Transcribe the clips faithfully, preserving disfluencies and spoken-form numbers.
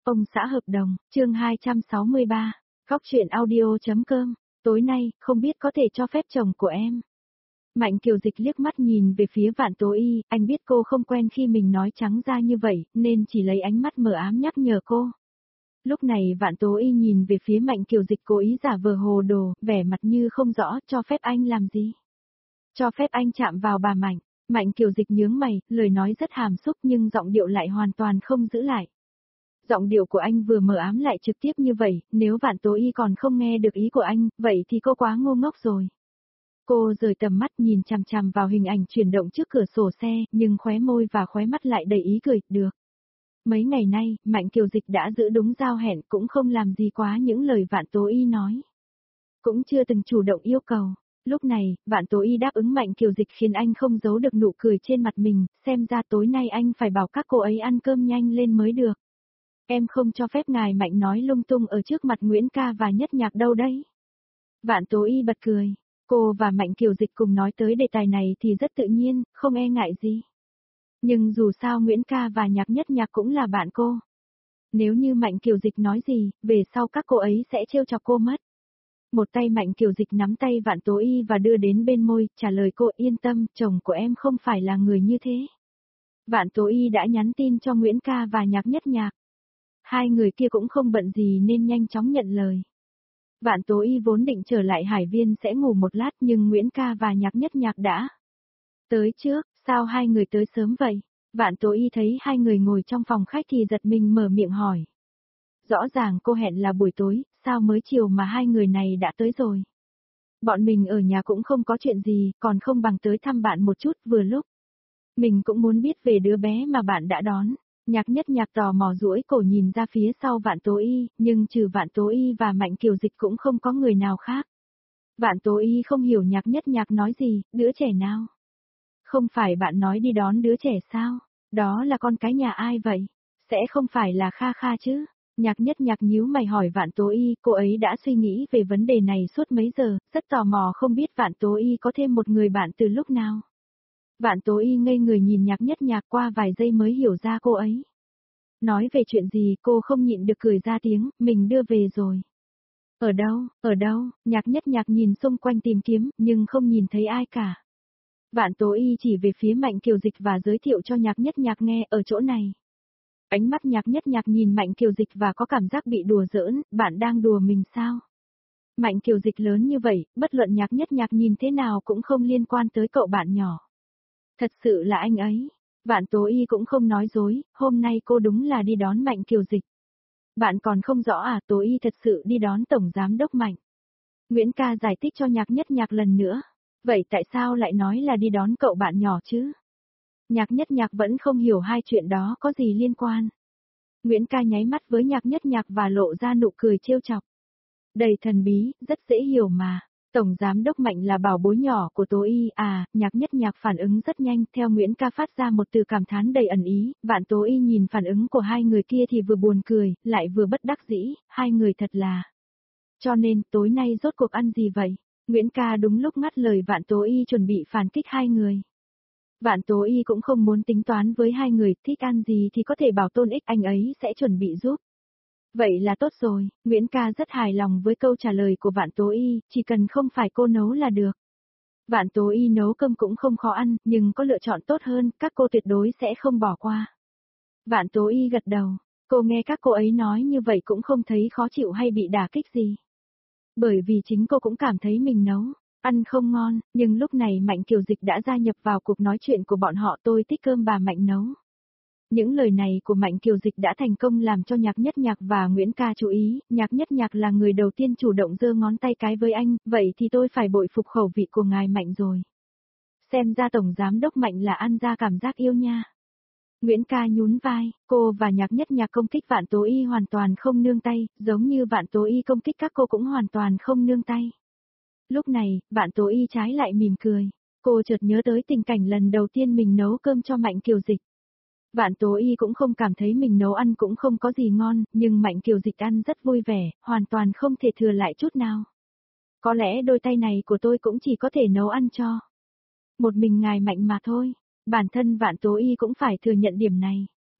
Ông xã hợp đồng, chương hai trăm sáu mươi ba, Góc truyện audio.com, tối nay, không biết có thể cho phép chồng của em. Mạnh Kiều Dịch liếc mắt nhìn về phía Vạn Tố Y, anh biết cô không quen khi mình nói trắng ra như vậy, nên chỉ lấy ánh mắt mờ ám nhắc nhở cô. Lúc này Vạn Tố Y nhìn về phía Mạnh Kiều Dịch cố ý giả vờ hồ đồ, vẻ mặt như không rõ, cho phép anh làm gì? Cho phép anh chạm vào bà Mạnh. Mạnh Kiều Dịch nhướng mày, lời nói rất hàm xúc nhưng giọng điệu lại hoàn toàn không giữ lại. Giọng điệu của anh vừa mờ ám lại trực tiếp như vậy, nếu Vạn Tố Y còn không nghe được ý của anh, vậy thì cô quá ngu ngốc rồi. Cô rời tầm mắt nhìn chằm chằm vào hình ảnh chuyển động trước cửa sổ xe, nhưng khóe môi và khóe mắt lại đầy ý cười, được. Mấy ngày nay, Mạnh Kiều Dịch đã giữ đúng giao hẹn cũng không làm gì quá những lời Vạn Tố Y nói. Cũng chưa từng chủ động yêu cầu. Lúc này, Vạn Tố Y đáp ứng Mạnh Kiều Dịch khiến anh không giấu được nụ cười trên mặt mình, xem ra tối nay anh phải bảo các cô ấy ăn cơm nhanh lên mới được. Em không cho phép ngài Mạnh nói lung tung ở trước mặt Nguyễn Ca và Nhất Nhạc đâu đấy. Vạn Tố Y bật cười, cô và Mạnh Kiều Dịch cùng nói tới đề tài này thì rất tự nhiên, không e ngại gì. Nhưng dù sao Nguyễn Ca và Nhạc Nhất Nhạc cũng là bạn cô. Nếu như Mạnh Kiều Dịch nói gì, về sau các cô ấy sẽ trêu chọc cô mất. Một tay Mạnh Kiều Dịch nắm tay Vạn Tố Y và đưa đến bên môi, trả lời cô yên tâm, chồng của em không phải là người như thế. Vạn Tố Y đã nhắn tin cho Nguyễn Ca và Nhạc Nhất Nhạc. Hai người kia cũng không bận gì nên nhanh chóng nhận lời. Vạn Tố Y vốn định trở lại Hải Viên sẽ ngủ một lát nhưng Nguyễn Ca và Nhạc Nhất Nhạc đã tới trước, sao hai người tới sớm vậy? Vạn Tố Y thấy hai người ngồi trong phòng khách thì giật mình mở miệng hỏi. Rõ ràng cô hẹn là buổi tối, sao mới chiều mà hai người này đã tới rồi? Bọn mình ở nhà cũng không có chuyện gì, còn không bằng tới thăm bạn một chút vừa lúc. Mình cũng muốn biết về đứa bé mà bạn đã đón. Nhạc Nhất Nhạc tò mò duỗi cổ nhìn ra phía sau Vạn Tố Y, nhưng trừ Vạn Tố Y và Mạnh Kiều Dịch cũng không có người nào khác. Vạn Tố Y không hiểu Nhạc Nhất Nhạc nói gì, đứa trẻ nào? Không phải bạn nói đi đón đứa trẻ sao? Đó là con cái nhà ai vậy? Sẽ không phải là Kha Kha chứ? Nhạc Nhất Nhạc nhíu mày hỏi Vạn Tố Y, cô ấy đã suy nghĩ về vấn đề này suốt mấy giờ, rất tò mò không biết Vạn Tố Y có thêm một người bạn từ lúc nào. Vạn Tố Y ngây người nhìn Nhạc Nhất Nhạc qua vài giây mới hiểu ra cô ấy. Nói về chuyện gì cô không nhịn được cười ra tiếng, mình đưa về rồi. Ở đâu, ở đâu, Nhạc Nhất Nhạc nhìn xung quanh tìm kiếm, nhưng không nhìn thấy ai cả. Vạn Tố Y chỉ về phía Mạnh Kiều Dịch và giới thiệu cho Nhạc Nhất Nhạc nghe ở chỗ này. Ánh mắt Nhạc Nhất Nhạc nhìn Mạnh Kiều Dịch và có cảm giác bị đùa giỡn, bạn đang đùa mình sao? Mạnh Kiều Dịch lớn như vậy, bất luận Nhạc Nhất Nhạc nhìn thế nào cũng không liên quan tới cậu bạn nhỏ. Thật sự là anh ấy. Vạn Tố Y cũng không nói dối, hôm nay cô đúng là đi đón Mạnh Kiều Dịch. Bạn còn không rõ à, Tố Y thật sự đi đón Tổng Giám Đốc Mạnh. Nguyễn Ca giải thích cho Nhạc Nhất Nhạc lần nữa. Vậy tại sao lại nói là đi đón cậu bạn nhỏ chứ? Nhạc Nhất Nhạc vẫn không hiểu hai chuyện đó có gì liên quan. Nguyễn Ca nháy mắt với Nhạc Nhất Nhạc và lộ ra nụ cười trêu chọc. Đầy thần bí, rất dễ hiểu mà. Tổng Giám Đốc Mạnh là bảo bối nhỏ của Tố Y à, Nhạc Nhất Nhạc phản ứng rất nhanh, theo Nguyễn Ca phát ra một từ cảm thán đầy ẩn ý, Vạn Tố Y nhìn phản ứng của hai người kia thì vừa buồn cười, lại vừa bất đắc dĩ, hai người thật là. Cho nên, tối nay rốt cuộc ăn gì vậy? Nguyễn Ca đúng lúc ngắt lời Vạn Tố Y chuẩn bị phản kích hai người. Vạn Tố Y cũng không muốn tính toán với hai người, thích ăn gì thì có thể bảo Tôn Ích anh ấy sẽ chuẩn bị giúp. Vậy là tốt rồi, Nguyễn Ca rất hài lòng với câu trả lời của Vạn Tố Y, chỉ cần không phải cô nấu là được. Vạn Tố Y nấu cơm cũng không khó ăn, nhưng có lựa chọn tốt hơn, các cô tuyệt đối sẽ không bỏ qua. Vạn Tố Y gật đầu, cô nghe các cô ấy nói như vậy cũng không thấy khó chịu hay bị đả kích gì. Bởi vì chính cô cũng cảm thấy mình nấu, ăn không ngon, nhưng lúc này Mạnh Kiều Dịch đã gia nhập vào cuộc nói chuyện của bọn họ, tôi thích cơm bà Mạnh nấu. Những lời này của Mạnh Kiều Dịch đã thành công làm cho Nhạc Nhất Nhạc và Nguyễn Ca chú ý, Nhạc Nhất Nhạc là người đầu tiên chủ động giơ ngón tay cái với anh, vậy thì tôi phải bội phục khẩu vị của ngài Mạnh rồi. Xem ra Tổng Giám Đốc Mạnh là ăn ra cảm giác yêu nha. Nguyễn Ca nhún vai, cô và Nhạc Nhất Nhạc công kích Vạn Tố Y hoàn toàn không nương tay, giống như Vạn Tố Y công kích các cô cũng hoàn toàn không nương tay. Lúc này, Vạn Tố Y trái lại mỉm cười, cô chợt nhớ tới tình cảnh lần đầu tiên mình nấu cơm cho Mạnh Kiều Dịch. Vạn Tố Y cũng không cảm thấy mình nấu ăn cũng không có gì ngon, nhưng Mạnh Kiều Dịch ăn rất vui vẻ, hoàn toàn không thể thừa lại chút nào. Có lẽ đôi tay này của tôi cũng chỉ có thể nấu ăn cho một mình ngài Mạnh mà thôi. Bản thân Vạn Tố Y cũng phải thừa nhận điểm này.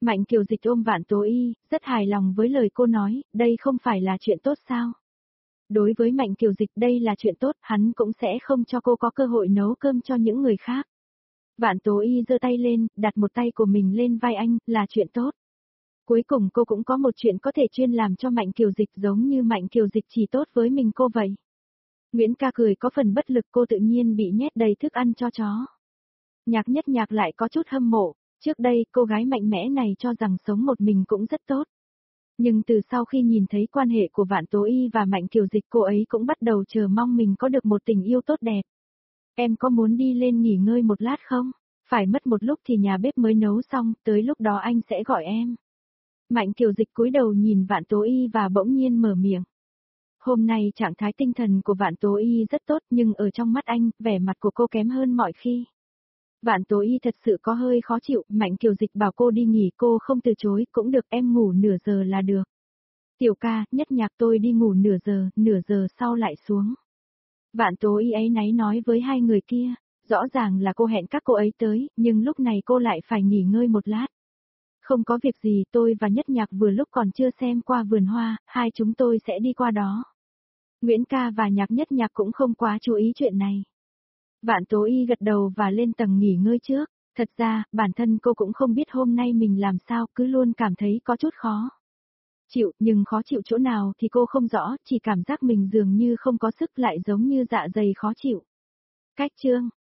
Mạnh Kiều Dịch ôm Vạn Tố Y, rất hài lòng với lời cô nói, đây không phải là chuyện tốt sao? Đối với Mạnh Kiều Dịch đây là chuyện tốt, hắn cũng sẽ không cho cô có cơ hội nấu cơm cho những người khác. Vạn Tố Y giơ tay lên, đặt một tay của mình lên vai anh, là chuyện tốt. Cuối cùng cô cũng có một chuyện có thể chuyên làm cho Mạnh Kiều Dịch giống như Mạnh Kiều Dịch chỉ tốt với mình cô vậy. Nguyễn Ca cười có phần bất lực, cô tự nhiên bị nhét đầy thức ăn cho chó. Nhạc Nhất Nhạc lại có chút hâm mộ, trước đây cô gái mạnh mẽ này cho rằng sống một mình cũng rất tốt. Nhưng từ sau khi nhìn thấy quan hệ của Vạn Tố Y và Mạnh Kiều Dịch cô ấy cũng bắt đầu chờ mong mình có được một tình yêu tốt đẹp. Em có muốn đi lên nghỉ ngơi một lát không? Phải mất một lúc thì nhà bếp mới nấu xong, tới lúc đó anh sẽ gọi em. Mạnh Kiều Dịch cúi đầu nhìn Vạn Tố Y và bỗng nhiên mở miệng. Hôm nay trạng thái tinh thần của Vạn Tố Y rất tốt nhưng ở trong mắt anh, vẻ mặt của cô kém hơn mọi khi. Vạn Tố Y thật sự có hơi khó chịu, Mạnh Kiều Dịch bảo cô đi nghỉ cô không từ chối, cũng được em ngủ nửa giờ là được. Tiểu ca, Nhất Nhạc tôi đi ngủ nửa giờ, nửa giờ sau lại xuống. Vạn Tố Y ấy náy nói với hai người kia, rõ ràng là cô hẹn các cô ấy tới, nhưng lúc này cô lại phải nghỉ ngơi một lát. Không có việc gì, tôi và Nhất Nhạc vừa lúc còn chưa xem qua vườn hoa, hai chúng tôi sẽ đi qua đó. Nguyễn Ca và Nhạc Nhất Nhạc cũng không quá chú ý chuyện này. Vạn Tố Y gật đầu và lên tầng nghỉ ngơi trước. Thật ra, bản thân cô cũng không biết hôm nay mình làm sao, cứ luôn cảm thấy có chút khó chịu, nhưng khó chịu chỗ nào thì cô không rõ, chỉ cảm giác mình dường như không có sức lại giống như dạ dày khó chịu. Cách chương